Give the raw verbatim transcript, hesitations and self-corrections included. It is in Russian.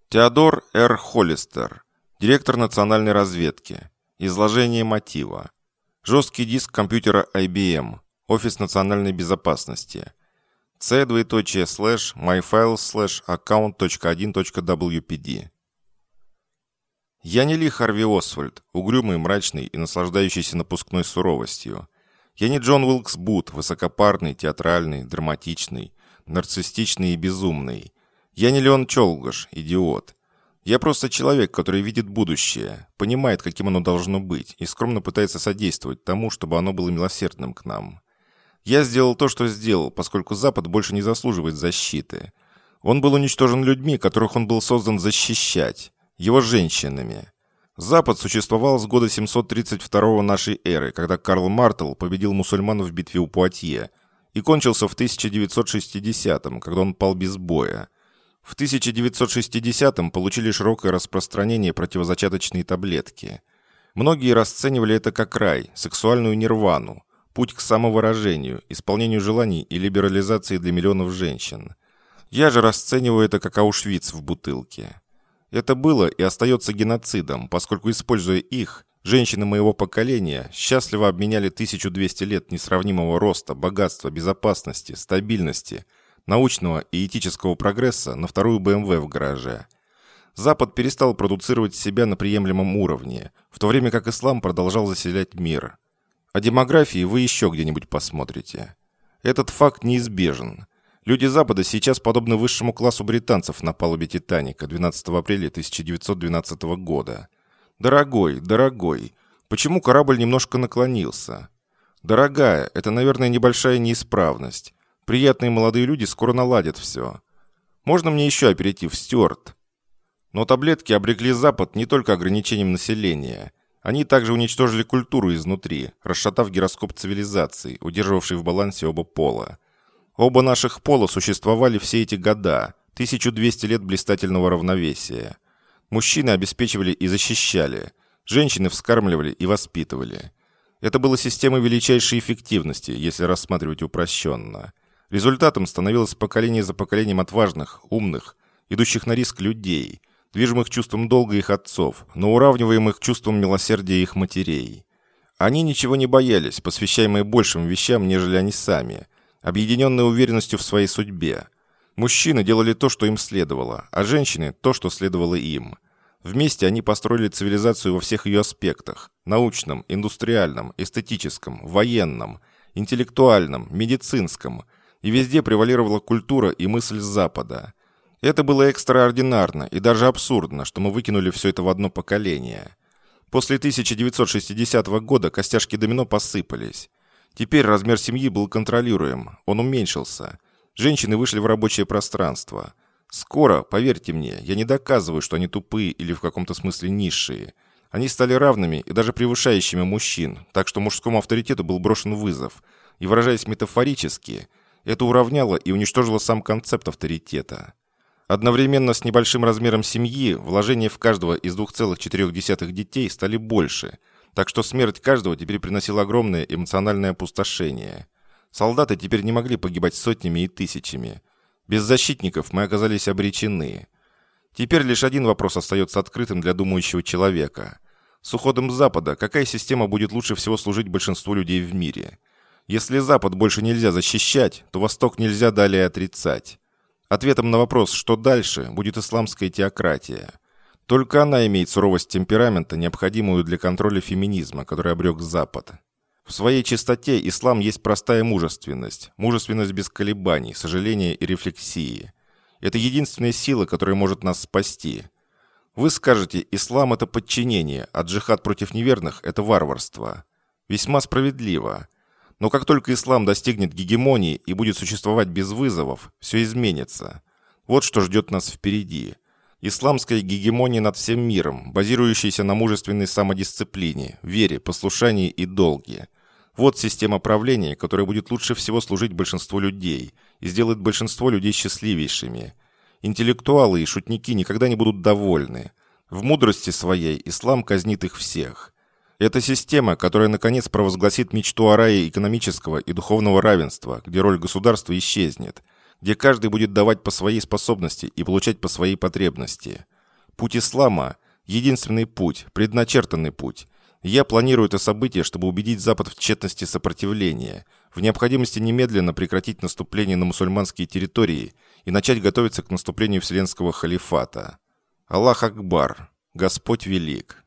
Теодор Р. Холлистер, директор национальной разведки. Изложение мотива. Жесткий диск компьютера ай би эм. Офис национальной безопасности. c двоеточие слэш myfiles слэш account.1.wpd. Я не Ли Харви Освальд, угрюмый, мрачный и наслаждающийся напускной суровостью. Я не Джон Уилкс Бут, высокопарный, театральный, драматичный, нарциссичный и безумный. Я не Леон Чолгош, идиот. Я просто человек, который видит будущее, понимает, каким оно должно быть, и скромно пытается содействовать тому, чтобы оно было милосердным к нам. Я сделал то, что сделал, поскольку Запад больше не заслуживает защиты. Он был уничтожен людьми, которых он был создан защищать, его женщинами. Запад существовал с года семьсот тридцать второго нашей эры, когда Карл Мартелл победил мусульман в битве у Пуатье, и кончился в тысяча девятьсот шестидесятом, когда он пал без боя. В тысяча девятьсот шестидесятом получили широкое распространение противозачаточные таблетки. Многие расценивали это как рай, сексуальную нирвану, путь к самовыражению, исполнению желаний и либерализации для миллионов женщин. Я же расцениваю это как Аушвиц в бутылке. Это было и остается геноцидом, поскольку, используя их, женщины моего поколения счастливо обменяли тысячу двести лет несравнимого роста, богатства, безопасности, стабильности, научного и этического прогресса на вторую бэ эм вэ в гараже. Запад перестал продуцировать себя на приемлемом уровне, в то время как ислам продолжал заселять мир. О демографии вы еще где-нибудь посмотрите. Этот факт неизбежен. Люди Запада сейчас подобны высшему классу британцев на палубе «Титаника» двенадцатого апреля тысяча девятьсот двенадцатого года. Дорогой, дорогой, почему корабль немножко наклонился? Дорогая, это, наверное, небольшая неисправность. Приятные молодые люди скоро наладят все. Можно мне еще аперитив, Стюарт? Но таблетки обрекли Запад не только ограничением населения. Они также уничтожили культуру изнутри, расшатав гироскоп цивилизации, удерживавший в балансе оба пола. Оба наших пола существовали все эти года, тысячу двести лет блистательного равновесия. Мужчины обеспечивали и защищали, женщины вскармливали и воспитывали. Это было системой величайшей эффективности, если рассматривать упрощенно. Результатом становилось поколение за поколением отважных, умных, идущих на риск людей, движимых чувством долга их отцов, но уравниваемых чувством милосердия их матерей. Они ничего не боялись, посвящаемые большим вещам, нежели они сами, объединенные уверенностью в своей судьбе. Мужчины делали то, что им следовало, а женщины – то, что следовало им. Вместе они построили цивилизацию во всех ее аспектах – научном, индустриальном, эстетическом, военном, интеллектуальном, медицинском – и везде превалировала культура и мысль Запада. Это было экстраординарно и даже абсурдно, что мы выкинули все это в одно поколение. После тысяча девятьсот шестидесятого года костяшки домино посыпались. Теперь размер семьи был контролируем, он уменьшился. Женщины вышли в рабочее пространство. Скоро, поверьте мне, я не доказываю, что они тупые или в каком-то смысле низшие. Они стали равными и даже превышающими мужчин, так что мужскому авторитету был брошен вызов. И, выражаясь метафорически, это уравняло и уничтожило сам концепт авторитета. Одновременно с небольшим размером семьи вложения в каждого из двух целых четырёх десятых детей стали больше, так что смерть каждого теперь приносила огромное эмоциональное опустошение. Солдаты теперь не могли погибать сотнями и тысячами. Без защитников мы оказались обречены. Теперь лишь один вопрос остается открытым для думающего человека. С уходом Запада какая система будет лучше всего служить большинству людей в мире? Если Запад больше нельзя защищать, то Восток нельзя далее отрицать. Ответом на вопрос, что дальше, будет исламская теократия. Только она имеет суровость темперамента, необходимую для контроля феминизма, который обрек Запад. В своей чистоте ислам есть простая мужественность, мужественность без колебаний, сожаления и рефлексии. Это единственная сила, которая может нас спасти. Вы скажете, ислам – это подчинение, а джихад против неверных – это варварство. Весьма справедливо. Но как только ислам достигнет гегемонии и будет существовать без вызовов, все изменится. Вот что ждет нас впереди. Исламская гегемония над всем миром, базирующаяся на мужественной самодисциплине, вере, послушании и долге. Вот система правления, которая будет лучше всего служить большинству людей и сделает большинство людей счастливейшими. Интеллектуалы и шутники никогда не будут довольны. В мудрости своей ислам казнит их всех. Это система, которая, наконец, провозгласит мечту о рае экономического и духовного равенства, где роль государства исчезнет, где каждый будет давать по своей способности и получать по своей потребности. Путь ислама – единственный путь, предначертанный путь. Я планирую это событие, чтобы убедить Запад в тщетности сопротивления, в необходимости немедленно прекратить наступление на мусульманские территории и начать готовиться к наступлению Вселенского халифата. Аллах Акбар! Господь велик!